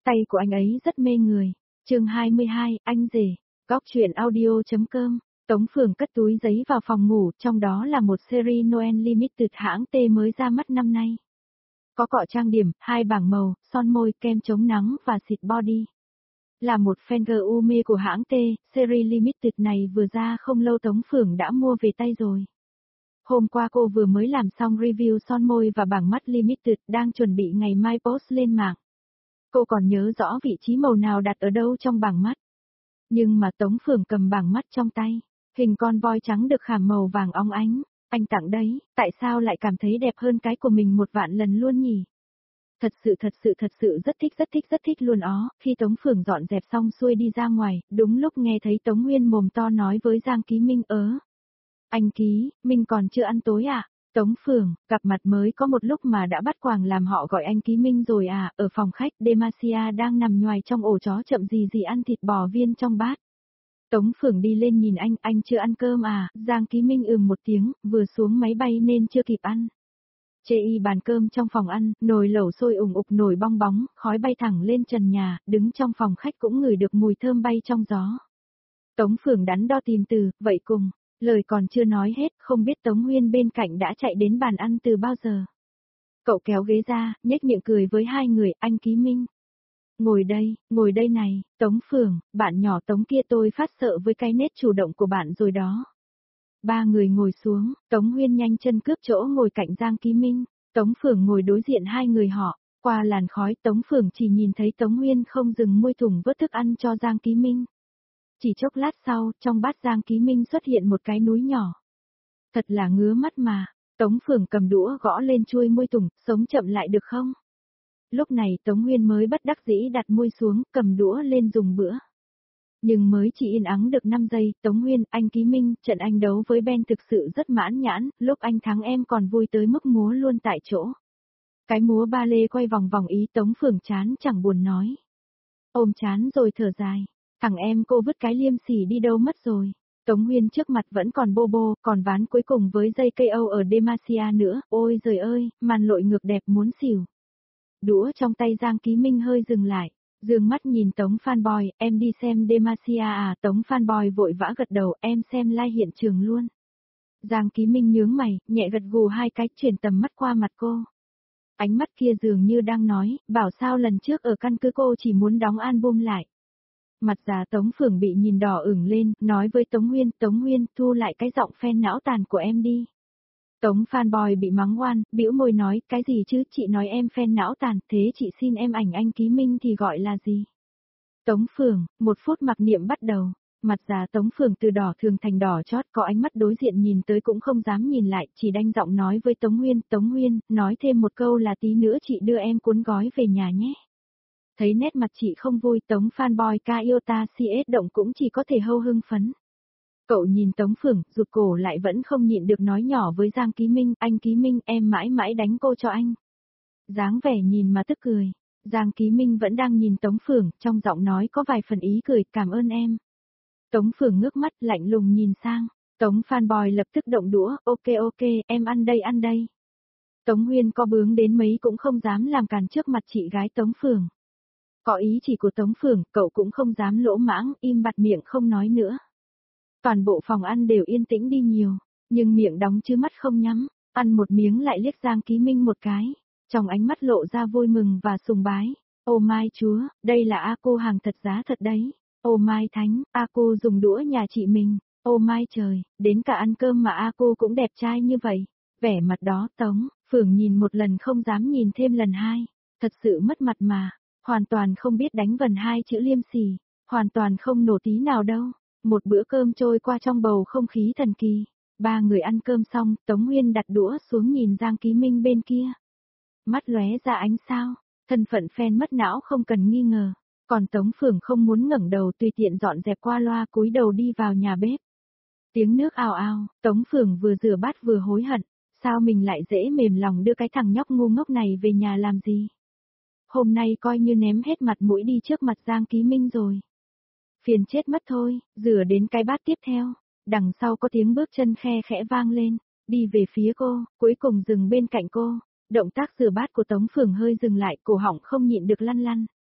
Tay của anh ấy rất mê người. Chương 22, anh rể. Góc truyện audio.com. Tống Phường cất túi giấy vào phòng ngủ, trong đó là một series Noel Limited hãng T mới ra mắt năm nay. Có cọ trang điểm, 2 bảng màu, son môi, kem chống nắng và xịt body. Là một fan girl u mê của hãng T, series Limited này vừa ra không lâu Tống Phường đã mua về tay rồi. Hôm qua cô vừa mới làm xong review son môi và bảng mắt Limited, đang chuẩn bị ngày mai post lên mạng. Cô còn nhớ rõ vị trí màu nào đặt ở đâu trong bảng mắt. Nhưng mà Tống Phường cầm bảng mắt trong tay, hình con voi trắng được khảm màu vàng óng ánh. Anh tặng đấy, tại sao lại cảm thấy đẹp hơn cái của mình 1.000.000 lần luôn nhỉ? Thật sự rất thích luôn ó. Khi Tống Phường dọn dẹp xong xuôi đi ra ngoài, đúng lúc nghe thấy Tống Nguyên mồm to nói với Giang Ký Minh Anh Ký, Minh còn chưa ăn tối à? Tống Phường, gặp mặt mới có một lúc mà đã bắt quàng làm họ gọi anh Ký Minh rồi à? Ở phòng khách, Demacia đang nằm nhoài trong ổ chó chậm gì ăn thịt bò viên trong bát. Tống Phường đi lên nhìn anh chưa ăn cơm à? Giang Ký Minh một tiếng, vừa xuống máy bay nên chưa kịp ăn. Chê y bàn cơm trong phòng ăn, nồi lẩu sôi ủng ục nổi bong bóng, khói bay thẳng lên trần nhà, đứng trong phòng khách cũng ngửi được mùi thơm bay trong gió. Tống Phường đắn đo tìm từ, vậy cùng, lời còn chưa nói hết, không biết Tống Nguyên bên cạnh đã chạy đến bàn ăn từ bao giờ. Cậu kéo ghế ra, nhếch miệng cười với hai người, anh Ký Minh. Ngồi đây này, Tống Phường, bạn nhỏ Tống kia tôi phát sợ với cái nết chủ động của bạn rồi đó. Ba người ngồi xuống, Tống Nguyên nhanh chân cướp chỗ ngồi cạnh Giang Ký Minh, Tống Phường ngồi đối diện hai người họ, qua làn khói Tống Phường chỉ nhìn thấy Tống Nguyên không dừng môi thùng vớt thức ăn cho Giang Ký Minh. Chỉ chốc lát sau, trong bát Giang Ký Minh xuất hiện một cái núi nhỏ. Thật là ngứa mắt mà, Tống Phường cầm đũa gõ lên chuôi môi thùng, sống chậm lại được không? Lúc này Tống Nguyên mới bất đắc dĩ đặt môi xuống, cầm đũa lên dùng bữa. Nhưng mới chỉ yên ắng được 5 giây, Tống Nguyên, anh Ký Minh, trận anh đấu với Ben thực sự rất mãn nhãn, lúc anh thắng em còn vui tới mức múa luôn tại chỗ. Cái múa ba lê quay vòng vòng ý Tống Phường chán chẳng buồn nói. Ôm chán rồi thở dài, thằng em cô vứt cái liêm sỉ đi đâu mất rồi. Tống Nguyên trước mặt vẫn còn bô, còn ván cuối cùng với dây KO ở Demacia nữa, ôi giời ơi, màn lội ngược đẹp muốn xỉu. Đũa trong tay Giang Ký Minh hơi dừng lại. Dương mắt nhìn Tống Fanboy, em đi xem Demacia à? Tống Fanboy vội vã gật đầu, em xem live hiện trường luôn. Giang Ký Minh nhướng mày, nhẹ gật gù hai cái, chuyển tầm mắt qua mặt cô. Ánh mắt kia dường như đang nói, bảo sao lần trước ở căn cứ cô chỉ muốn đóng album lại. Mặt già Tống Phường bị nhìn đỏ ửng lên, nói với Tống Nguyên, thu lại cái giọng fan não tàn của em đi. Tống Fanboy bị mắng oan, bĩu môi nói, cái gì chứ, chị nói em fan não tàn, thế chị xin em ảnh anh Ký Minh thì gọi là gì? Tống Phường, 1 phút mặc niệm bắt đầu, mặt già Tống Phường từ đỏ thường thành đỏ chót, có ánh mắt đối diện nhìn tới cũng không dám nhìn lại, chỉ đanh giọng nói với Tống Nguyên, nói thêm một câu là tí nữa chị đưa em cuốn gói về nhà nhé. Thấy nét mặt chị không vui, Tống Fanboy Kaiota CS động cũng chỉ có thể hâu hưng phấn. Cậu nhìn Tống Phường, rụt cổ lại vẫn không nhịn được nói nhỏ với Giang Ký Minh, anh Ký Minh, em mãi mãi đánh cô cho anh. Dáng vẻ nhìn mà tức cười. Giang Ký Minh vẫn đang nhìn Tống Phường, trong giọng nói có vài phần ý cười, cảm ơn em. Tống Phường ngước mắt lạnh lùng nhìn sang. Tống Fanboy lập tức động đũa, ok, em ăn đây. Tống Nguyên có bướng đến mấy cũng không dám làm càn trước mặt chị gái Tống Phường. Có ý chỉ của Tống Phường, cậu cũng không dám lỗ mãng, im bặt miệng không nói nữa. Toàn bộ phòng ăn đều yên tĩnh đi nhiều, nhưng miệng đóng chứ mắt không nhắm, ăn một miếng lại liếc Giang Ký Minh một cái, trong ánh mắt lộ ra vui mừng và sùng bái. Ô mai chúa, đây là A cô hàng thật giá thật đấy. Ô mai thánh, A cô dùng đũa nhà chị mình. Ô mai trời, đến cả ăn cơm mà A cô cũng đẹp trai như vậy. Vẻ mặt đó Tống Phường nhìn một lần không dám nhìn thêm lần hai, thật sự mất mặt mà, hoàn toàn không biết đánh vần hai chữ liêm sỉ, hoàn toàn không nổ tí nào đâu. Một bữa cơm trôi qua trong bầu không khí thần kỳ. Ba người ăn cơm xong, Tống Nguyên đặt đũa xuống nhìn Giang Ký Minh bên kia. Mắt lóe ra ánh sao, thân phận fan mất não không cần nghi ngờ. Còn Tống Phường không muốn ngẩng đầu tùy tiện dọn dẹp qua loa cúi đầu đi vào nhà bếp. Tiếng nước ào ào, Tống Phường vừa rửa bát vừa hối hận. Sao mình lại dễ mềm lòng đưa cái thằng nhóc ngu ngốc này về nhà làm gì? Hôm nay coi như ném hết mặt mũi đi trước mặt Giang Ký Minh rồi. Phiền chết mất thôi, rửa đến cái bát tiếp theo, đằng sau có tiếng bước chân khe khẽ vang lên, đi về phía cô, cuối cùng dừng bên cạnh cô. Động tác rửa bát của Tống Phường hơi dừng lại, cổ họng không nhịn được lăn lăn.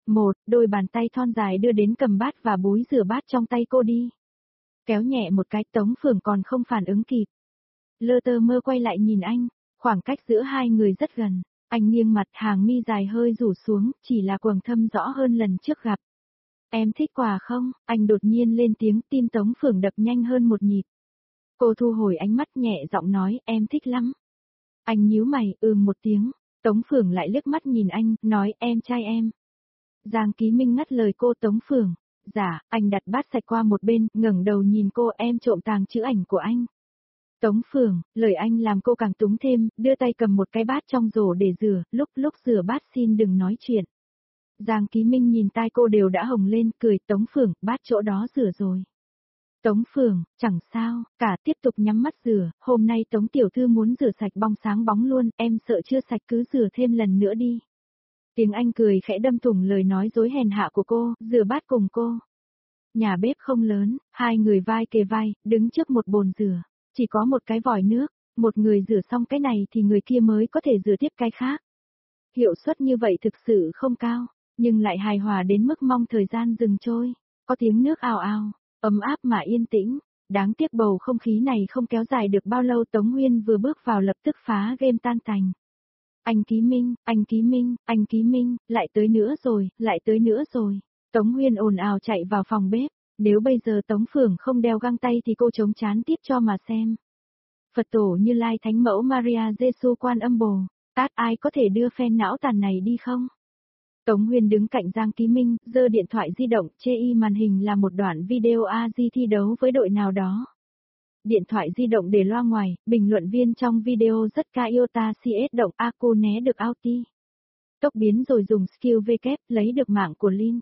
Một, đôi bàn tay thon dài đưa đến cầm bát và búi rửa bát trong tay cô đi. Kéo nhẹ một cái, Tống Phường còn không phản ứng kịp. Lơ tơ mơ quay lại nhìn anh, khoảng cách giữa hai người rất gần. Anh nghiêng mặt, hàng mi dài hơi rủ xuống, chỉ là quầng thâm rõ hơn lần trước gặp. Em thích quà không? Anh đột nhiên lên tiếng, tim Tống Phường đập nhanh hơn một nhịp. Cô thu hồi ánh mắt, nhẹ giọng nói, em thích lắm. Anh nhíu mày, một tiếng. Tống Phường lại liếc mắt nhìn anh, nói, em trai em. Giang Ký Minh ngắt lời cô. Tống Phường. Dạ, anh đặt bát sạch qua một bên, ngẩng đầu nhìn cô, em trộm tàng chữ ảnh của anh. Tống Phường, lời anh làm cô càng túng thêm, đưa tay cầm một cái bát trong rổ để rửa, lúc rửa bát xin đừng nói chuyện. Giang Ký Minh nhìn tai cô đều đã hồng lên, cười. Tống Phường, bát chỗ đó rửa rồi. Tống Phường, chẳng sao, cả tiếp tục nhắm mắt rửa, hôm nay Tống Tiểu Thư muốn rửa sạch bong sáng bóng luôn, em sợ chưa sạch cứ rửa thêm lần nữa đi. Tiếng Anh cười khẽ đâm thủng lời nói dối hèn hạ của cô, rửa bát cùng cô. Nhà bếp không lớn, hai người vai kề vai, đứng trước một bồn rửa, chỉ có một cái vòi nước, một người rửa xong cái này thì người kia mới có thể rửa tiếp cái khác. Hiệu suất như vậy thực sự không cao, nhưng lại hài hòa đến mức mong thời gian dừng trôi, có tiếng nước ào ào. Ấm áp mà yên tĩnh, đáng tiếc bầu không khí này không kéo dài được bao lâu. Tống Nguyên vừa bước vào lập tức phá game tan tành. Anh Ký Minh, anh Ký Minh, anh Ký Minh, lại tới nữa rồi, lại tới nữa rồi. Tống Nguyên ồn ào chạy vào phòng bếp, nếu bây giờ Tống Phường không đeo găng tay thì cô chống chán tiếp cho mà xem. Phật tổ Như Lai Thánh Mẫu Maria Giêsu Quan Âm Bồ Tát, ai có thể đưa phen não tàn này đi không? Tống Nguyên đứng cạnh Giang Ký Minh, giơ điện thoại di động, chê y màn hình là một đoạn video AJ thi đấu với đội nào đó. Điện thoại di động để loa ngoài, bình luận viên trong video rất ca Iota CS động Aku né được Auti. Tốc biến rồi dùng skill V kép, lấy được mạng của Lin.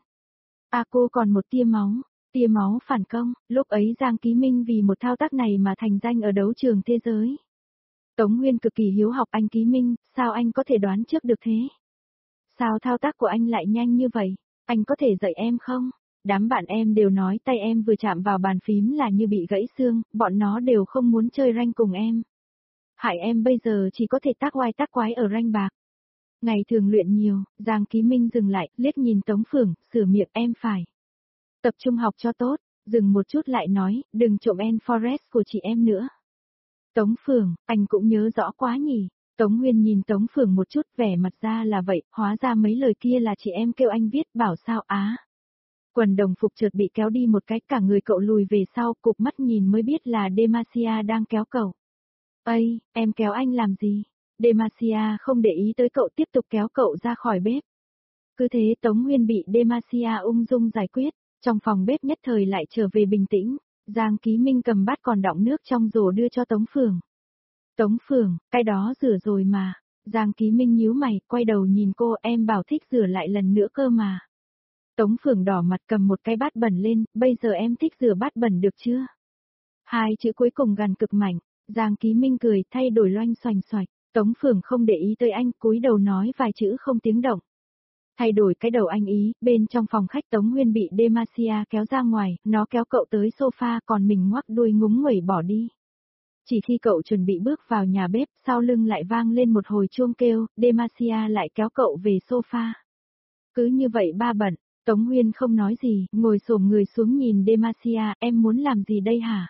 Aku còn một tia máu phản công, lúc ấy Giang Ký Minh vì một thao tác này mà thành danh ở đấu trường thế giới. Tống Nguyên cực kỳ hiếu học. Anh Ký Minh, sao anh có thể đoán trước được thế? Sao thao tác của anh lại nhanh như vậy? Anh có thể dạy em không? Đám bạn em đều nói tay em vừa chạm vào bàn phím là như bị gãy xương, bọn nó đều không muốn chơi rank cùng em. Hại em bây giờ chỉ có thể tác oai tác quái ở rank bạc. Ngày thường luyện nhiều, Giang Ký Minh dừng lại, liếc nhìn Tống Phường, sửa miệng, em phải tập trung học cho tốt, dừng một chút lại nói, đừng trộm Forest của chị em nữa. Tống Phường, anh cũng nhớ rõ quá nhỉ. Tống Nguyên nhìn Tống Phường một chút, vẻ mặt ra là vậy, hóa ra mấy lời kia là chị em kêu anh viết, bảo sao á. Quần đồng phục chợt bị kéo đi một cái, cả người cậu lùi về sau, cụp mắt nhìn mới biết là Demacia đang kéo cậu. Ây, em kéo anh làm gì? Demacia không để ý tới cậu, tiếp tục kéo cậu ra khỏi bếp. Cứ thế Tống Nguyên bị Demacia ung dung giải quyết, trong phòng bếp nhất thời lại trở về bình tĩnh. Giang Ký Minh cầm bát còn đọng nước trong rổ đưa cho Tống Phường. Tống Phường, cái đó rửa rồi mà. Giang Ký Minh nhíu mày, quay đầu nhìn cô, em bảo thích rửa lại lần nữa cơ mà. Tống Phường đỏ mặt cầm một cái bát bẩn lên, bây giờ em thích rửa bát bẩn được chưa? Hai chữ cuối cùng gằn cực mạnh. Giang Ký Minh cười, thay đổi loanh xoành xoạch. Tống Phường không để ý tới anh, cúi đầu nói vài chữ không tiếng động. Thay đổi cái đầu anh ý, bên trong phòng khách Tống Nguyên bị Demacia kéo ra ngoài, nó kéo cậu tới sofa, còn mình ngoắc đuôi ngúng nguẩy bỏ đi. Chỉ khi cậu chuẩn bị bước vào nhà bếp, sau lưng lại vang lên một hồi chuông kêu, Demacia lại kéo cậu về sofa. Cứ như vậy ba bận, Tống Nguyên không nói gì, ngồi xổm người xuống nhìn Demacia, em muốn làm gì đây hả?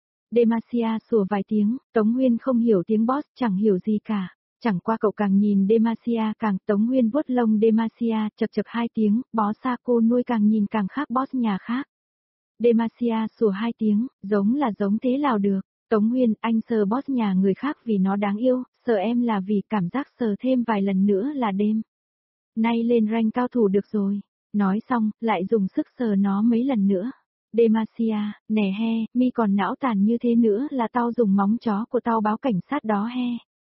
Demacia sủa vài tiếng, Tống Nguyên không hiểu tiếng boss, chẳng hiểu gì cả. Chẳng qua cậu càng nhìn Demacia càng. Tống Nguyên vuốt lông Demacia, chật chật hai tiếng, bó xa cô nuôi càng nhìn càng khác boss nhà khác. Demacia sủa hai tiếng, giống là giống thế nào được. Tống Nguyên, anh sờ boss nhà người khác vì nó đáng yêu, sờ em là vì cảm giác sờ thêm vài lần nữa là đêm. Nay lên rank cao thủ được rồi. Nói xong, lại dùng sức sờ nó mấy lần nữa. Demacia, nè he, mi còn não tàn như thế nữa là tao dùng móng chó của tao báo cảnh sát đó he.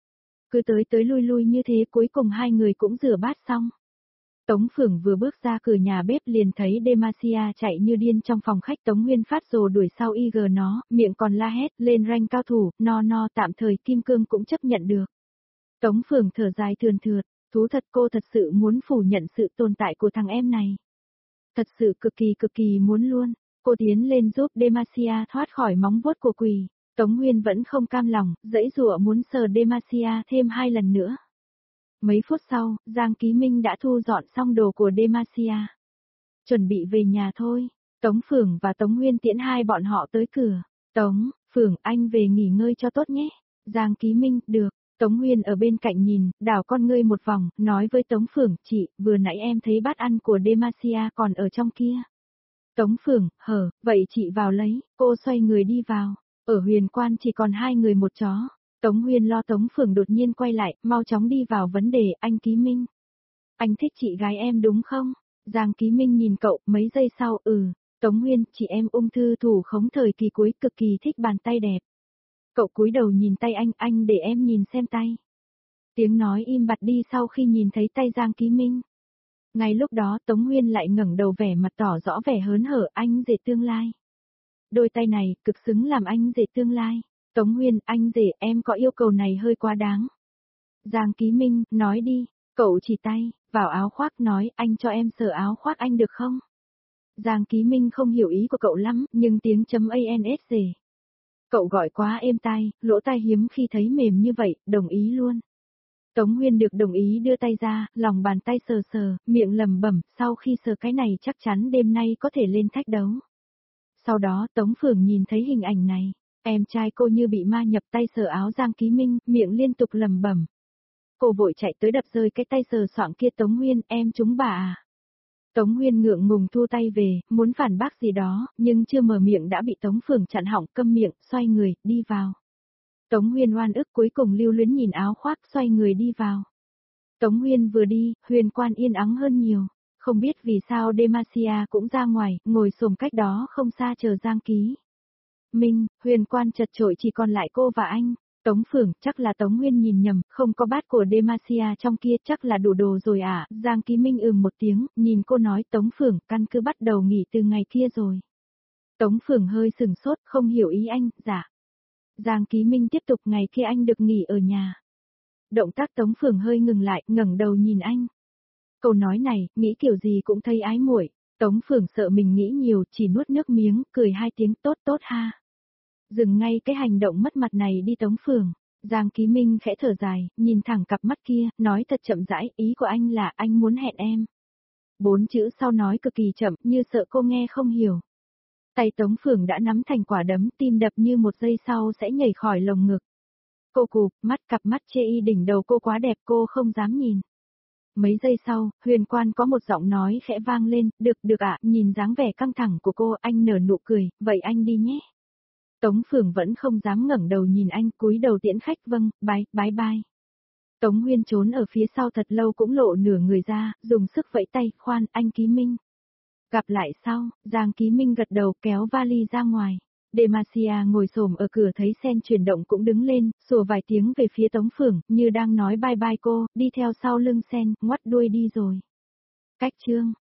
Cứ tới lui lui như thế, cuối cùng hai người cũng rửa bát xong. Tống Phường vừa bước ra cửa nhà bếp liền thấy Demacia chạy như điên trong phòng khách. Tống Nguyên phát rồ đuổi sau IG nó, miệng còn la hét, lên rank cao thủ, no, tạm thời kim cương cũng chấp nhận được. Tống Phường thở dài thườn thượt, thú thật, cô thật sự muốn phủ nhận sự tồn tại của thằng em này. Thật sự cực kỳ muốn luôn. Cô tiến lên giúp Demacia thoát khỏi móng vuốt của quỷ. Tống Nguyên vẫn không cam lòng, giãy giụa muốn sờ Demacia thêm hai lần nữa. Mấy phút sau, Giang Ký Minh đã thu dọn xong đồ của Demacia. chuẩn bị về nhà thôi. Tống Phượng và Tống Nguyên tiễn hai bọn họ tới cửa. Tống, Phượng anh về nghỉ ngơi cho tốt nhé. Giang Ký Minh, được. Tống Nguyên ở bên cạnh nhìn, đảo con ngươi một vòng, nói với Tống Phượng, chị, vừa nãy em thấy bát ăn của Demacia còn ở trong kia. Tống Phượng, vậy chị vào lấy, cô xoay người đi vào. Ở Huyền Quan chỉ còn hai người một chó. Tống Nguyên lo Tống Phượng đột nhiên quay lại, mau chóng đi vào vấn đề, anh Ký Minh. Anh thích chị gái em đúng không? Giang Ký Minh nhìn cậu, mấy giây sau, Tống Nguyên, chị em ung thư thủ khống thời kỳ cuối cực kỳ thích bàn tay đẹp. Cậu cúi đầu nhìn tay anh để em nhìn xem tay. Tiếng nói im bặt đi sau khi nhìn thấy tay Giang Ký Minh. Ngay lúc đó Tống Nguyên lại ngẩng đầu vẻ mặt tỏ rõ vẻ hớn hở, anh rể tương lai. Đôi tay này, cực xứng làm anh rể tương lai. Tống Nguyên, anh rể, em có yêu cầu này hơi quá đáng. Giang Ký Minh, nói đi, cậu chỉ tay, vào áo khoác nói, anh cho em sờ áo khoác anh được không? Giang Ký Minh không hiểu ý của cậu lắm, nhưng tiếng chấm ANSG. Cậu gọi quá êm tai, lỗ tai hiếm khi thấy mềm như vậy, đồng ý luôn. Tống Nguyên được đồng ý đưa tay ra, lòng bàn tay sờ sờ, miệng lẩm bẩm, sau khi sờ cái này chắc chắn đêm nay có thể lên thách đấu. Sau đó Tống Phượng nhìn thấy hình ảnh này, em trai cô như bị ma nhập tay sờ áo Giang Ký Minh, miệng liên tục lẩm bẩm. Cô vội chạy tới đập rơi cái tay sờ soạng kia. Tống Nguyên, em trúng bà à? Tống Nguyên ngượng ngùng thu tay về, muốn phản bác gì đó, nhưng chưa mở miệng đã bị Tống Phượng chặn họng, câm miệng, xoay người, đi vào. Tống Nguyên oan ức cuối cùng lưu luyến nhìn áo khoác, xoay người đi vào. Tống Nguyên vừa đi, Huyền Quan yên ắng hơn nhiều. Không biết vì sao Demacia cũng ra ngoài, ngồi xổm cách đó không xa chờ Giang Ký Minh. Huyền Quan chật chội chỉ còn lại cô và anh. Tống Phượng, chắc là Tống Nguyên nhìn nhầm, không có bát của Demacia trong kia, chắc là đủ đồ rồi à? Giang Ký Minh một tiếng, nhìn cô nói, Tống Phượng, căn cứ bắt đầu nghỉ từ ngày kia rồi. Tống Phượng hơi sừng sốt, không hiểu ý anh, dạ. Giang Ký Minh tiếp tục, ngày kia anh được nghỉ ở nhà. Động tác Tống Phượng hơi ngừng lại, ngẩng đầu nhìn anh. Câu nói này, nghĩ kiểu gì cũng thấy ái muội. Tống Phượng sợ mình nghĩ nhiều, chỉ nuốt nước miếng, cười hai tiếng, tốt tốt ha. Dừng ngay cái hành động mất mặt này đi Tống Phượng. Giang Ký Minh khẽ thở dài, nhìn thẳng cặp mắt kia, nói thật chậm rãi, ý của anh là anh muốn hẹn em. 4 chữ sau nói cực kỳ chậm, như sợ cô nghe không hiểu. Tay Tống Phượng đã nắm thành quả đấm, tim đập như một giây sau sẽ nhảy khỏi lồng ngực. Cô cụp, cặp mắt chê y đỉnh đầu cô quá đẹp, cô không dám nhìn. Mấy giây sau, Huyền Quan có một giọng nói khẽ vang lên, được ạ, nhìn dáng vẻ căng thẳng của cô, anh nở nụ cười, vậy anh đi nhé. Tống Phượng vẫn không dám ngẩng đầu nhìn anh, cúi đầu tiễn khách, vâng, bye. Tống Nguyên trốn ở phía sau thật lâu cũng lộ nửa người ra, dùng sức vẫy tay, khoan, anh Ký Minh. Gặp lại sau, Giang Ký Minh gật đầu kéo vali ra ngoài. Demacia ngồi xổm ở cửa thấy Sen chuyển động cũng đứng lên, sủa vài tiếng về phía Tống Phượng, như đang nói bye bye cô, đi theo sau lưng Sen, ngoắt đuôi đi rồi. Cách chương